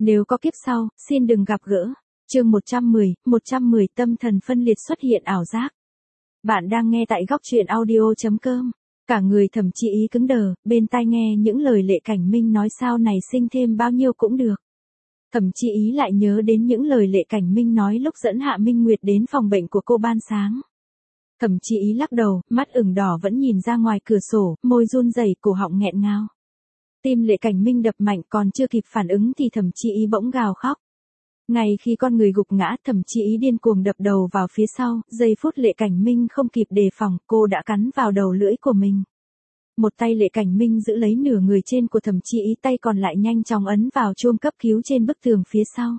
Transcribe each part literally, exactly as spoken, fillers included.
Nếu có kiếp sau, xin đừng gặp gỡ. Chương một trăm mười, một trăm mười tâm thần phân liệt xuất hiện ảo giác. Bạn đang nghe tại góc truyện audio chấm com. Cả người Thẩm Chi Ý cứng đờ, bên tai nghe những lời Lệ Cảnh Minh nói sau này sinh thêm bao nhiêu cũng được. Thẩm Chi Ý lại nhớ đến những lời Lệ Cảnh Minh nói lúc dẫn Hạ Minh Nguyệt đến phòng bệnh của cô ban sáng. Thẩm Chi Ý lắc đầu, mắt ửng đỏ vẫn nhìn ra ngoài cửa sổ, môi run rẩy, cổ họng nghẹn ngào. Tim Lệ Cảnh Minh đập mạnh, còn chưa kịp phản ứng thì Thẩm Chi Ý bỗng gào khóc. Ngay khi con người gục ngã, Thẩm Chi Ý điên cuồng đập đầu vào phía sau, giây phút Lệ Cảnh Minh không kịp đề phòng, cô đã cắn vào đầu lưỡi của mình. Một tay Lệ Cảnh Minh giữ lấy nửa người trên của Thẩm Chi Ý, tay còn lại nhanh chóng ấn vào chuông cấp cứu trên bức tường phía sau.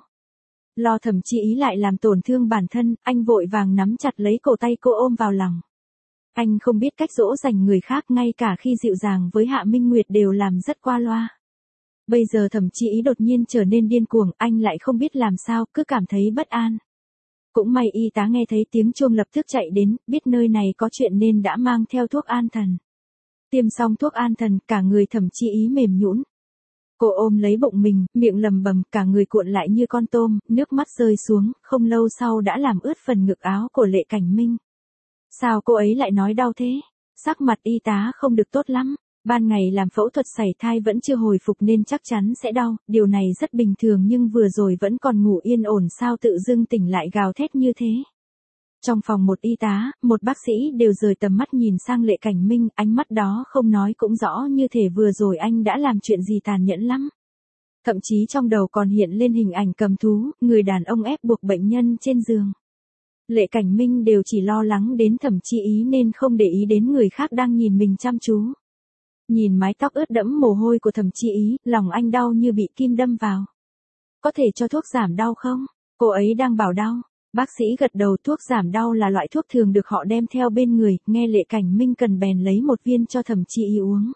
Lo Thẩm Chi Ý lại làm tổn thương bản thân, anh vội vàng nắm chặt lấy cổ tay cô ôm vào lòng. Anh không biết cách dỗ dành người khác, ngay cả khi dịu dàng với Hạ Minh Nguyệt đều làm rất qua loa. Bây giờ Thẩm Chi Ý đột nhiên trở nên điên cuồng, anh lại không biết làm sao, cứ cảm thấy bất an. Cũng may y tá nghe thấy tiếng chuông lập tức chạy đến, biết nơi này có chuyện nên đã mang theo thuốc an thần. Tiêm xong thuốc an thần, cả người Thẩm Chi Ý mềm nhũn. Cô ôm lấy bụng mình, miệng lầm bầm, cả người cuộn lại như con tôm, nước mắt rơi xuống, không lâu sau đã làm ướt phần ngực áo của Lệ Cảnh Minh. Sao cô ấy lại nói đau thế? Sắc mặt y tá không được tốt lắm. Ban ngày làm phẫu thuật sảy thai vẫn chưa hồi phục nên chắc chắn sẽ đau, điều này rất bình thường, nhưng vừa rồi vẫn còn ngủ yên ổn sao tự dưng tỉnh lại gào thét như thế. Trong phòng một y tá, một bác sĩ đều rời tầm mắt nhìn sang Lệ Cảnh Minh, ánh mắt đó không nói cũng rõ như thể vừa rồi anh đã làm chuyện gì tàn nhẫn lắm. Thậm chí trong đầu còn hiện lên hình ảnh cầm thú, người đàn ông ép buộc bệnh nhân trên giường. Lệ Cảnh Minh đều chỉ lo lắng đến Thẩm Chi Ý nên không để ý đến người khác đang nhìn mình chăm chú. Nhìn mái tóc ướt đẫm mồ hôi của Thẩm Chi Ý, lòng anh đau như bị kim đâm vào. Có thể cho thuốc giảm đau không? Cô ấy đang bảo đau. Bác sĩ gật đầu, thuốc giảm đau là loại thuốc thường được họ đem theo bên người, nghe Lệ Cảnh Minh cần bèn lấy một viên cho Thẩm Chi Ý uống.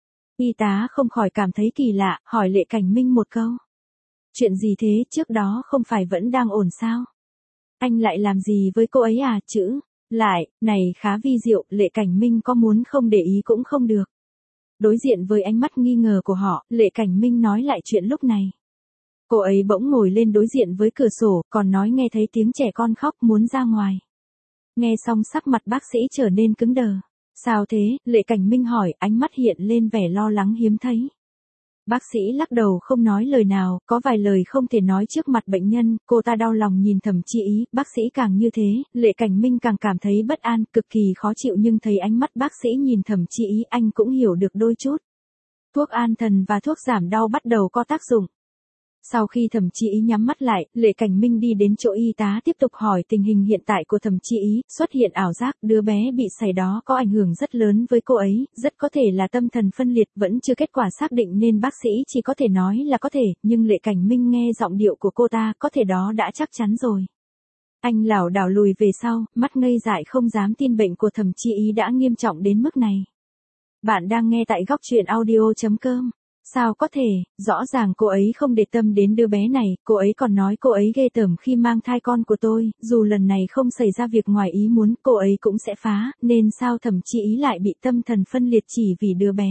Y tá không khỏi cảm thấy kỳ lạ, hỏi Lệ Cảnh Minh một câu. Chuyện gì thế, trước đó không phải vẫn đang ổn sao? Anh lại làm gì với cô ấy à, chữ? Lại, này khá vi diệu, Lệ Cảnh Minh có muốn không để ý cũng không được. Đối diện với ánh mắt nghi ngờ của họ, Lệ Cảnh Minh nói lại chuyện lúc này. Cô ấy bỗng ngồi lên đối diện với cửa sổ, còn nói nghe thấy tiếng trẻ con khóc muốn ra ngoài. Nghe xong sắc mặt bác sĩ trở nên cứng đờ. Sao thế? Lệ Cảnh Minh hỏi, ánh mắt hiện lên vẻ lo lắng hiếm thấy. Bác sĩ lắc đầu không nói lời nào, có vài lời không thể nói trước mặt bệnh nhân, cô ta đau lòng nhìn Thẩm Chi Ý, bác sĩ càng như thế, Lệ Cảnh Minh càng cảm thấy bất an, cực kỳ khó chịu, nhưng thấy ánh mắt bác sĩ nhìn Thẩm Chi Ý, anh cũng hiểu được đôi chút. Thuốc an thần và thuốc giảm đau bắt đầu có tác dụng. Sau khi Thẩm Chi Ý nhắm mắt lại, Lệ Cảnh Minh đi đến chỗ y tá tiếp tục hỏi tình hình hiện tại của Thẩm Chi Ý, xuất hiện ảo giác, đứa bé bị sảy đó có ảnh hưởng rất lớn với cô ấy, rất có thể là tâm thần phân liệt, vẫn chưa kết quả xác định nên bác sĩ chỉ có thể nói là có thể, nhưng Lệ Cảnh Minh nghe giọng điệu của cô ta, có thể đó đã chắc chắn rồi. Anh lảo đảo lùi về sau, mắt ngây dại không dám tin bệnh của Thẩm Chi Ý đã nghiêm trọng đến mức này. Bạn đang nghe tại góc truyện audio chấm com. Sao có thể, rõ ràng cô ấy không để tâm đến đứa bé này, cô ấy còn nói cô ấy ghê tởm khi mang thai con của tôi, dù lần này không xảy ra việc ngoài ý muốn, cô ấy cũng sẽ phá, nên sao Thẩm Chi Ý lại bị tâm thần phân liệt chỉ vì đứa bé.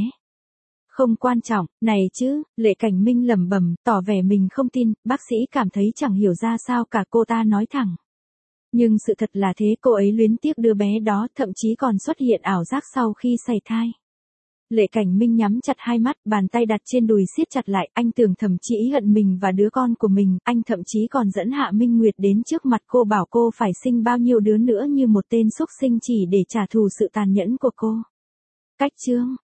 Không quan trọng, này chứ, Lệ Cảnh Minh lẩm bẩm, tỏ vẻ mình không tin, bác sĩ cảm thấy chẳng hiểu ra sao cả, cô ta nói thẳng. Nhưng sự thật là thế, cô ấy luyến tiếc đứa bé đó, thậm chí còn xuất hiện ảo giác sau khi sảy thai. Lệ Cảnh Minh nhắm chặt hai mắt, bàn tay đặt trên đùi siết chặt lại, anh tưởng Thẩm Chi Ý hận mình và đứa con của mình, anh thậm chí còn dẫn Hạ Minh Nguyệt đến trước mặt cô bảo cô phải sinh bao nhiêu đứa nữa như một tên xúc sinh chỉ để trả thù sự tàn nhẫn của cô. Cách chương,